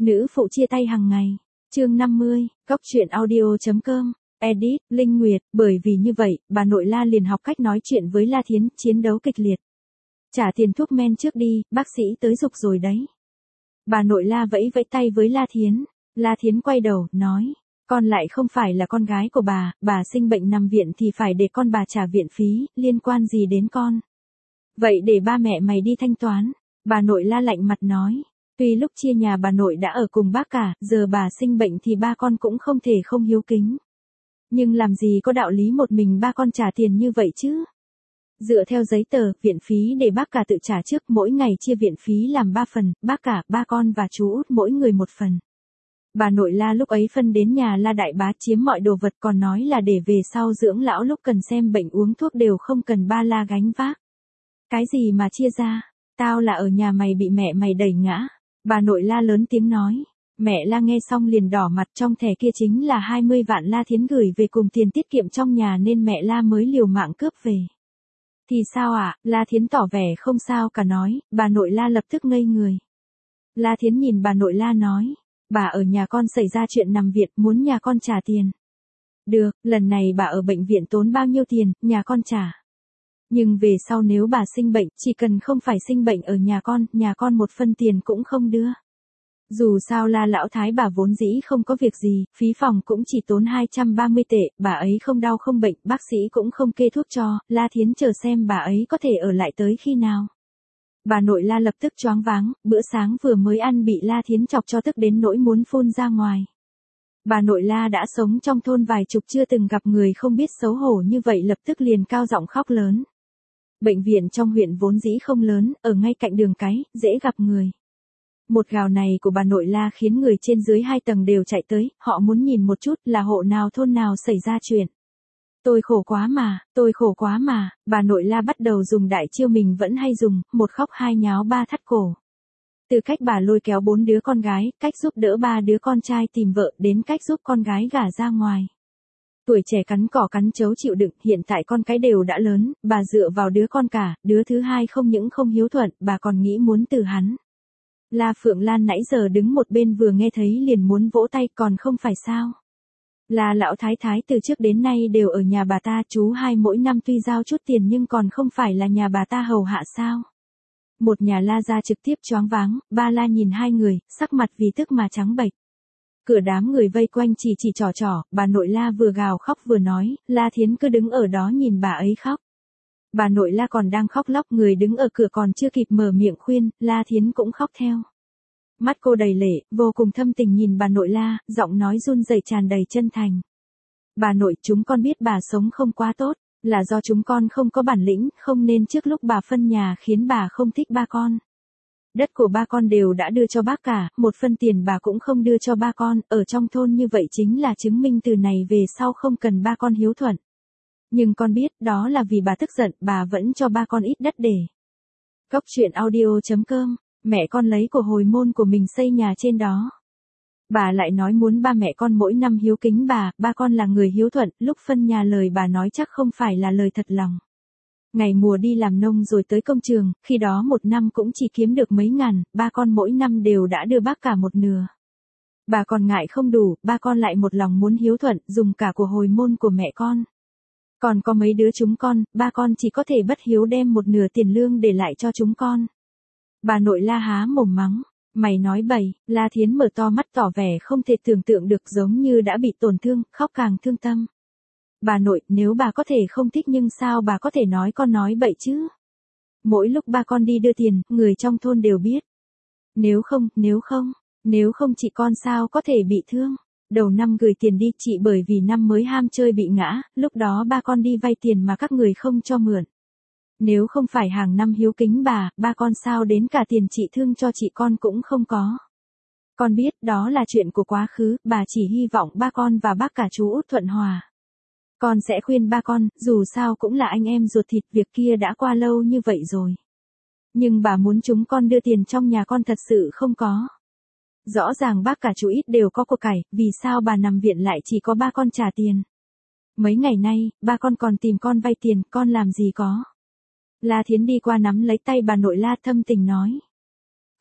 Nữ phụ chia tay hàng ngày. Chương 50, Cóc truyện audio.com. Edit, Linh Nguyệt, bởi vì như vậy, bà nội La liền học cách nói chuyện với La Thiến, chiến đấu kịch liệt. Trả tiền thuốc men trước đi, bác sĩ tới giục rồi đấy. Bà nội La vẫy vẫy tay với La Thiến. La Thiến quay đầu, nói, con lại không phải là con gái của bà sinh bệnh nằm viện thì phải để con bà trả viện phí, liên quan gì đến con. Vậy để ba mẹ mày đi thanh toán. Bà nội La lạnh mặt nói. Tuy lúc chia nhà bà nội đã ở cùng bác cả, giờ bà sinh bệnh thì ba con cũng không thể không hiếu kính. Nhưng làm gì có đạo lý một mình ba con trả tiền như vậy chứ? Dựa theo giấy tờ, viện phí để bác cả tự trả trước, mỗi ngày chia viện phí làm 3 phần, bác cả, ba con và chú út mỗi người 1 phần. Bà nội La lúc ấy phân đến nhà La đại bá chiếm mọi đồ vật, còn nói là để về sau dưỡng lão lúc cần xem bệnh uống thuốc đều không cần ba La gánh vác. Cái gì mà chia ra? Tao là ở nhà mày bị mẹ mày đẩy ngã. Bà nội La lớn tiếng nói. Mẹ La nghe xong liền đỏ mặt, trong thẻ kia chính là 20 vạn La Thiến gửi về cùng tiền tiết kiệm trong nhà nên mẹ La mới liều mạng cướp về. Thì sao ạ? La Thiến tỏ vẻ không sao cả nói, bà nội La lập tức ngây người. La Thiến nhìn bà nội La nói, bà ở nhà con xảy ra chuyện nằm viện, muốn nhà con trả tiền. Được, lần này bà ở bệnh viện tốn bao nhiêu tiền, nhà con trả. Nhưng về sau nếu bà sinh bệnh, chỉ cần không phải sinh bệnh ở nhà con 1 phân tiền cũng không đưa. Dù sao La lão thái bà vốn dĩ không có việc gì, phí phòng cũng chỉ tốn 230 tệ, bà ấy không đau không bệnh, bác sĩ cũng không kê thuốc cho, La Thiến chờ xem bà ấy có thể ở lại tới khi nào. Bà nội La lập tức choáng váng, bữa sáng vừa mới ăn bị La Thiến chọc cho tức đến nỗi muốn phun ra ngoài. Bà nội La đã sống trong thôn vài chục chưa từng gặp người không biết xấu hổ như vậy, lập tức liền cao giọng khóc lớn. Bệnh viện trong huyện vốn dĩ không lớn, ở ngay cạnh đường cái, dễ gặp người. Một gào này của bà nội La khiến người trên dưới 2 tầng đều chạy tới, họ muốn nhìn một chút là hộ nào thôn nào xảy ra chuyện. Tôi khổ quá mà, bà nội La bắt đầu dùng đại chiêu mình vẫn hay dùng, 1 khóc 2 nháo 3 thắt cổ. Từ cách bà lôi kéo 4 đứa con gái, cách giúp đỡ 3 đứa con trai tìm vợ, đến cách giúp con gái gả ra ngoài. Tuổi trẻ cắn cỏ cắn chấu chịu đựng, hiện tại con cái đều đã lớn, bà dựa vào đứa con cả, đứa thứ hai không những không hiếu thuận, bà còn nghĩ muốn từ hắn. La Phượng Lan nãy giờ đứng một bên vừa nghe thấy liền muốn vỗ tay, còn không phải sao. La lão thái thái từ trước đến nay đều ở nhà bà ta, chú hai mỗi năm tuy giao chút tiền nhưng còn không phải là nhà bà ta hầu hạ sao. Một nhà La ra trực tiếp choáng váng, ba La nhìn hai người, sắc mặt vì tức mà trắng bệch. Cửa đám người vây quanh chỉ trò, bà nội La vừa gào khóc vừa nói, La Thiến cứ đứng ở đó nhìn bà ấy khóc. Bà nội La còn đang khóc lóc, người đứng ở cửa còn chưa kịp mở miệng khuyên, La Thiến cũng khóc theo. Mắt cô đầy lệ, vô cùng thâm tình nhìn bà nội La, giọng nói run rẩy tràn đầy chân thành. Bà nội, chúng con biết bà sống không quá tốt, là do chúng con không có bản lĩnh, không nên trước lúc bà phân nhà khiến bà không thích ba con. Đất của ba con đều đã đưa cho bác cả, 1 phân tiền bà cũng không đưa cho ba con, ở trong thôn như vậy chính là chứng minh từ này về sau không cần ba con hiếu thuận. Nhưng con biết, đó là vì bà tức giận, bà vẫn cho ba con ít đất để. Cóc truyện audio.com, mẹ con lấy của hồi môn của mình xây nhà trên đó. Bà lại nói muốn ba mẹ con mỗi năm hiếu kính bà, ba con là người hiếu thuận, lúc phân nhà lời bà nói chắc không phải là lời thật lòng. Ngày mùa đi làm nông rồi tới công trường, khi đó 1 năm cũng chỉ kiếm được mấy ngàn, ba con mỗi năm đều đã đưa bác cả 1/2. Bà còn ngại không đủ, ba con lại một lòng muốn hiếu thuận, dùng cả của hồi môn của mẹ con. Còn có mấy đứa chúng con, ba con chỉ có thể bất hiếu đem 1/2 tiền lương để lại cho chúng con. Bà nội La há mồm mắng, mày nói bậy. La Thiến mở to mắt tỏ vẻ không thể tưởng tượng được, giống như đã bị tổn thương, khóc càng thương tâm. Bà nội, nếu bà có thể không thích nhưng sao bà có thể nói con nói bậy chứ? Mỗi lúc ba con đi đưa tiền, người trong thôn đều biết. Nếu không chị con sao có thể bị thương? Đầu năm gửi tiền đi chị bởi vì năm mới ham chơi bị ngã, lúc đó ba con đi vay tiền mà các người không cho mượn. Nếu không phải hàng năm hiếu kính bà, ba con sao đến cả tiền trị thương cho chị con cũng không có. Con biết đó là chuyện của quá khứ, bà chỉ hy vọng ba con và bác cả chú út thuận hòa. Con sẽ khuyên ba con, dù sao cũng là anh em ruột thịt, việc kia đã qua lâu như vậy rồi. Nhưng bà muốn chúng con đưa tiền trong nhà con thật sự không có. Rõ ràng bác cả chú ít đều có của cải, vì sao bà nằm viện lại chỉ có ba con trả tiền. Mấy ngày nay, ba con còn tìm con vay tiền, con làm gì có. La Thiến đi qua nắm lấy tay bà nội La thâm tình nói.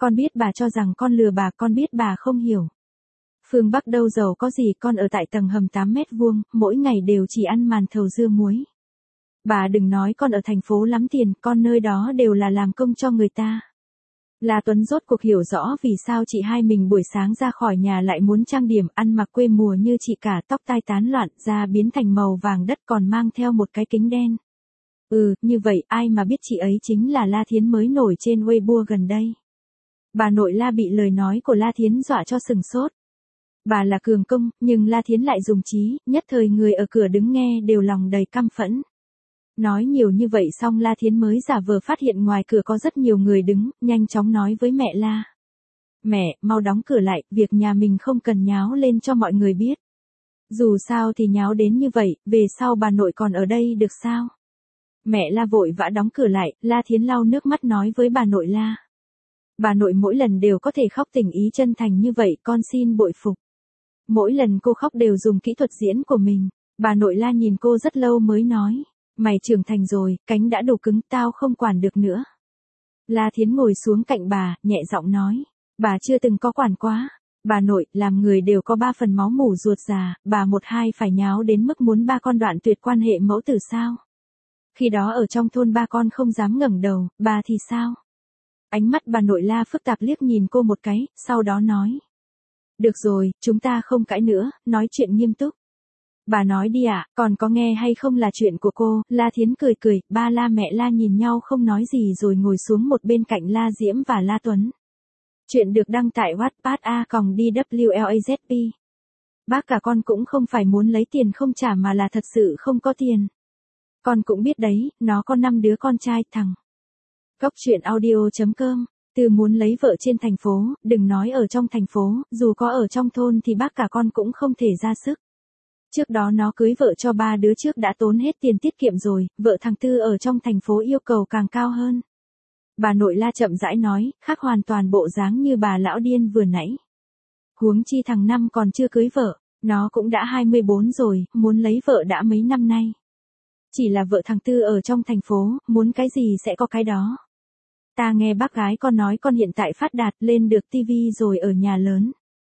Con biết bà cho rằng con lừa bà, con biết bà không hiểu. Phương Bắc đâu giàu có gì, con ở tại tầng hầm 8 mét vuông, mỗi ngày đều chỉ ăn màn thầu dưa muối. Bà đừng nói con ở thành phố lắm tiền, con nơi đó đều là làm công cho người ta. La Tuấn rốt cuộc hiểu rõ vì sao chị hai mình buổi sáng ra khỏi nhà lại muốn trang điểm, ăn mặc quê mùa như chị cả, tóc tai tán loạn, da biến thành màu vàng đất còn mang theo một cái kính đen. Như vậy ai mà biết chị ấy chính là La Thiến mới nổi trên Weibo gần đây. Bà nội La bị lời nói của La Thiến dọa cho sừng sốt. Bà là cường công, nhưng La Thiến lại dùng trí, nhất thời người ở cửa đứng nghe đều lòng đầy căm phẫn. Nói nhiều như vậy xong La Thiến mới giả vờ phát hiện ngoài cửa có rất nhiều người đứng, nhanh chóng nói với mẹ La. Mẹ, mau đóng cửa lại, việc nhà mình không cần nháo lên cho mọi người biết. Dù sao thì nháo đến như vậy, về sau bà nội còn ở đây được sao? Mẹ La vội vã đóng cửa lại, La Thiến lau nước mắt nói với bà nội La. Bà nội mỗi lần đều có thể khóc tình ý chân thành như vậy, con xin bội phục. Mỗi lần cô khóc đều dùng kỹ thuật diễn của mình. Bà nội La nhìn cô rất lâu mới nói. Mày trưởng thành rồi, cánh đã đủ cứng, tao không quản được nữa. La Thiến ngồi xuống cạnh bà, nhẹ giọng nói. Bà chưa từng có quản quá. Bà nội, làm người đều có 3 phần máu mủ ruột già, bà một hai phải nháo đến mức muốn ba con đoạn tuyệt quan hệ mẫu tử sao? Khi đó ở trong thôn ba con không dám ngẩng đầu, bà thì sao? Ánh mắt bà nội La phức tạp liếc nhìn cô một cái, sau đó nói. Được rồi, chúng ta không cãi nữa, nói chuyện nghiêm túc. Bà nói đi ạ, còn có nghe hay không là chuyện của cô. La Thiến cười cười, ba La mẹ La nhìn nhau không nói gì rồi ngồi xuống một bên cạnh La Diễm và La Tuấn. Chuyện được đăng tại Wattpad DWLAZP. Bác cả con cũng không phải muốn lấy tiền không trả mà là thật sự không có tiền. Con cũng biết đấy, nó có 5 đứa con trai thằng. Góc truyện audio.com. Từ muốn lấy vợ trên thành phố, đừng nói ở trong thành phố, dù có ở trong thôn thì bác cả con cũng không thể ra sức. Trước đó nó cưới vợ cho 3 đứa trước đã tốn hết tiền tiết kiệm rồi, vợ thằng Tư ở trong thành phố yêu cầu càng cao hơn. Bà nội La chậm rãi nói, khác hoàn toàn bộ dáng như bà lão điên vừa nãy. Huống chi thằng Năm còn chưa cưới vợ, nó cũng đã 24 rồi, muốn lấy vợ đã mấy năm nay. Chỉ là vợ thằng Tư ở trong thành phố, muốn cái gì sẽ có cái đó. Ta nghe bác gái con nói con hiện tại phát đạt lên được tivi rồi ở nhà lớn.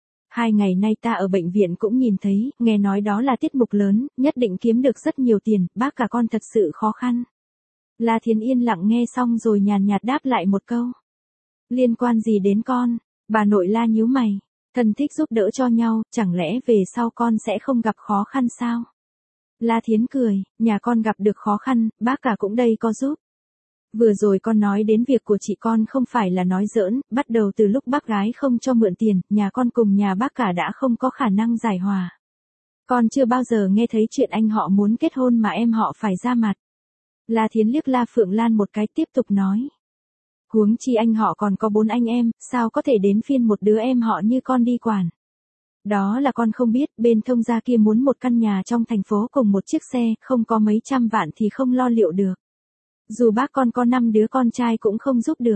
2 ngày nay ta ở bệnh viện cũng nhìn thấy, nghe nói đó là tiết mục lớn, nhất định kiếm được rất nhiều tiền, bác cả con thật sự khó khăn. La Thiến yên lặng nghe xong rồi nhàn nhạt đáp lại một câu. Liên quan gì đến con? Bà nội La nhíu mày. Thân thích giúp đỡ cho nhau, chẳng lẽ về sau con sẽ không gặp khó khăn sao? La Thiến cười, nhà con gặp được khó khăn, bác cả cũng đây có giúp. Vừa rồi con nói đến việc của chị con không phải là nói giỡn, bắt đầu từ lúc bác gái không cho mượn tiền, nhà con cùng nhà bác cả đã không có khả năng giải hòa. Con chưa bao giờ nghe thấy chuyện anh họ muốn kết hôn mà em họ phải ra mặt. La Thiến liếc La Phượng Lan một cái tiếp tục nói. Huống chi anh họ còn có 4 anh em, sao có thể đến phiên một đứa em họ như con đi quản. Đó là con không biết, bên thông gia kia muốn một căn nhà trong thành phố cùng một chiếc xe, không có mấy trăm vạn thì không lo liệu được. Dù bác con có 5 đứa con trai cũng không giúp được.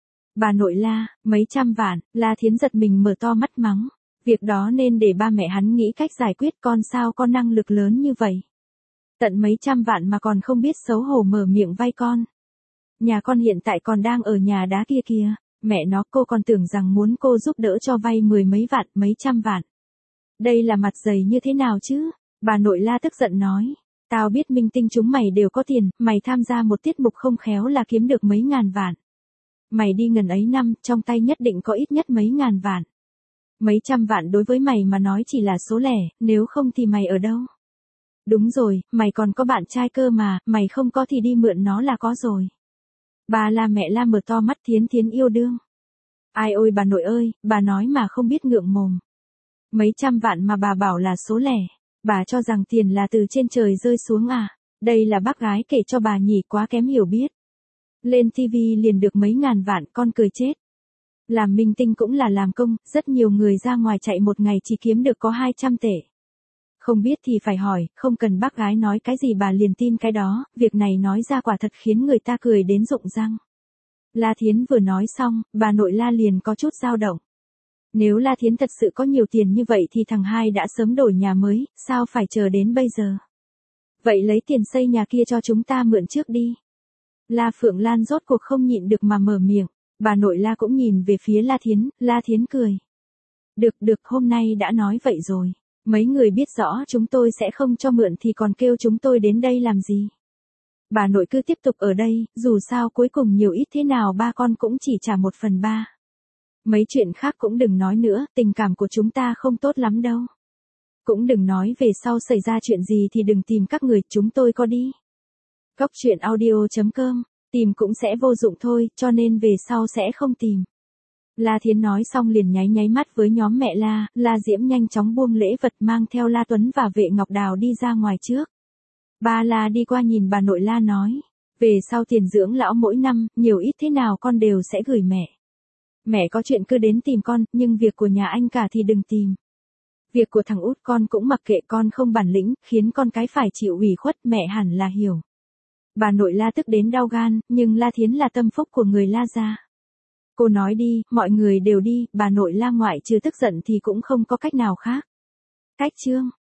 Bà nội La, mấy trăm vạn, La Thiến giật mình mở to mắt mắng. Việc đó nên để ba mẹ hắn nghĩ cách giải quyết, con sao có năng lực lớn như vậy. Tận mấy trăm vạn mà còn không biết xấu hổ mở miệng vay con. Nhà con hiện tại còn đang ở nhà đá kia kìa, mẹ nó cô còn tưởng rằng muốn cô giúp đỡ cho vay 10 mấy vạn, mấy trăm vạn. Đây là mặt dày như thế nào chứ? Bà nội La tức giận nói. Tao biết minh tinh chúng mày đều có tiền, mày tham gia một tiết mục không khéo là kiếm được mấy ngàn vạn. Mày đi ngần ấy năm, trong tay nhất định có ít nhất mấy ngàn vạn. Mấy trăm vạn đối với mày mà nói chỉ là số lẻ, nếu không thì mày ở đâu? Đúng rồi, mày còn có bạn trai cơ mà, mày không có thì đi mượn nó là có rồi. Bà La mẹ La mở to mắt Thiến Thiến yêu đương. Ai ôi bà nội ơi, bà nói mà không biết ngượng mồm. Mấy trăm vạn mà bà bảo là số lẻ. Bà cho rằng tiền là từ trên trời rơi xuống à? Đây là bác gái kể cho bà nhỉ, quá kém hiểu biết. Lên TV liền được mấy ngàn vạn, con cười chết. Làm minh tinh cũng là làm công, rất nhiều người ra ngoài chạy một ngày chỉ kiếm được có 200 tệ. Không biết thì phải hỏi, không cần bác gái nói cái gì bà liền tin cái đó, việc này nói ra quả thật khiến người ta cười đến rụng răng. La Thiến vừa nói xong, bà nội La liền có chút dao động. Nếu La Thiến thật sự có nhiều tiền như vậy thì thằng hai đã sớm đổi nhà mới, sao phải chờ đến bây giờ? Vậy lấy tiền xây nhà kia cho chúng ta mượn trước đi. La Phượng Lan rốt cuộc không nhịn được mà mở miệng. Bà nội La cũng nhìn về phía La Thiến cười. Được, hôm nay đã nói vậy rồi. Mấy người biết rõ chúng tôi sẽ không cho mượn thì còn kêu chúng tôi đến đây làm gì. Bà nội cứ tiếp tục ở đây, dù sao cuối cùng nhiều ít thế nào ba con cũng chỉ trả 1/3. Mấy chuyện khác cũng đừng nói nữa, tình cảm của chúng ta không tốt lắm đâu. Cũng đừng nói về sau xảy ra chuyện gì thì đừng tìm các người, chúng tôi có đi. Cóc truyện audio.com, tìm cũng sẽ vô dụng thôi, cho nên về sau sẽ không tìm. La Thiến nói xong liền nháy mắt với nhóm mẹ La Diễm nhanh chóng buông lễ vật mang theo La Tuấn và Vệ Ngọc Đào đi ra ngoài trước. Ba La đi qua nhìn bà nội La nói, về sau tiền dưỡng lão mỗi năm, nhiều ít thế nào con đều sẽ gửi mẹ. Mẹ có chuyện cứ đến tìm con, nhưng việc của nhà anh cả thì đừng tìm. Việc của thằng út con cũng mặc kệ, con không bản lĩnh, khiến con cái phải chịu ủy khuất, mẹ hẳn là hiểu. Bà nội La tức đến đau gan, nhưng La Thiến là tâm phúc của người La gia. Cô nói đi, mọi người đều đi, bà nội La ngoại trừ tức giận thì cũng không có cách nào khác. Cách chương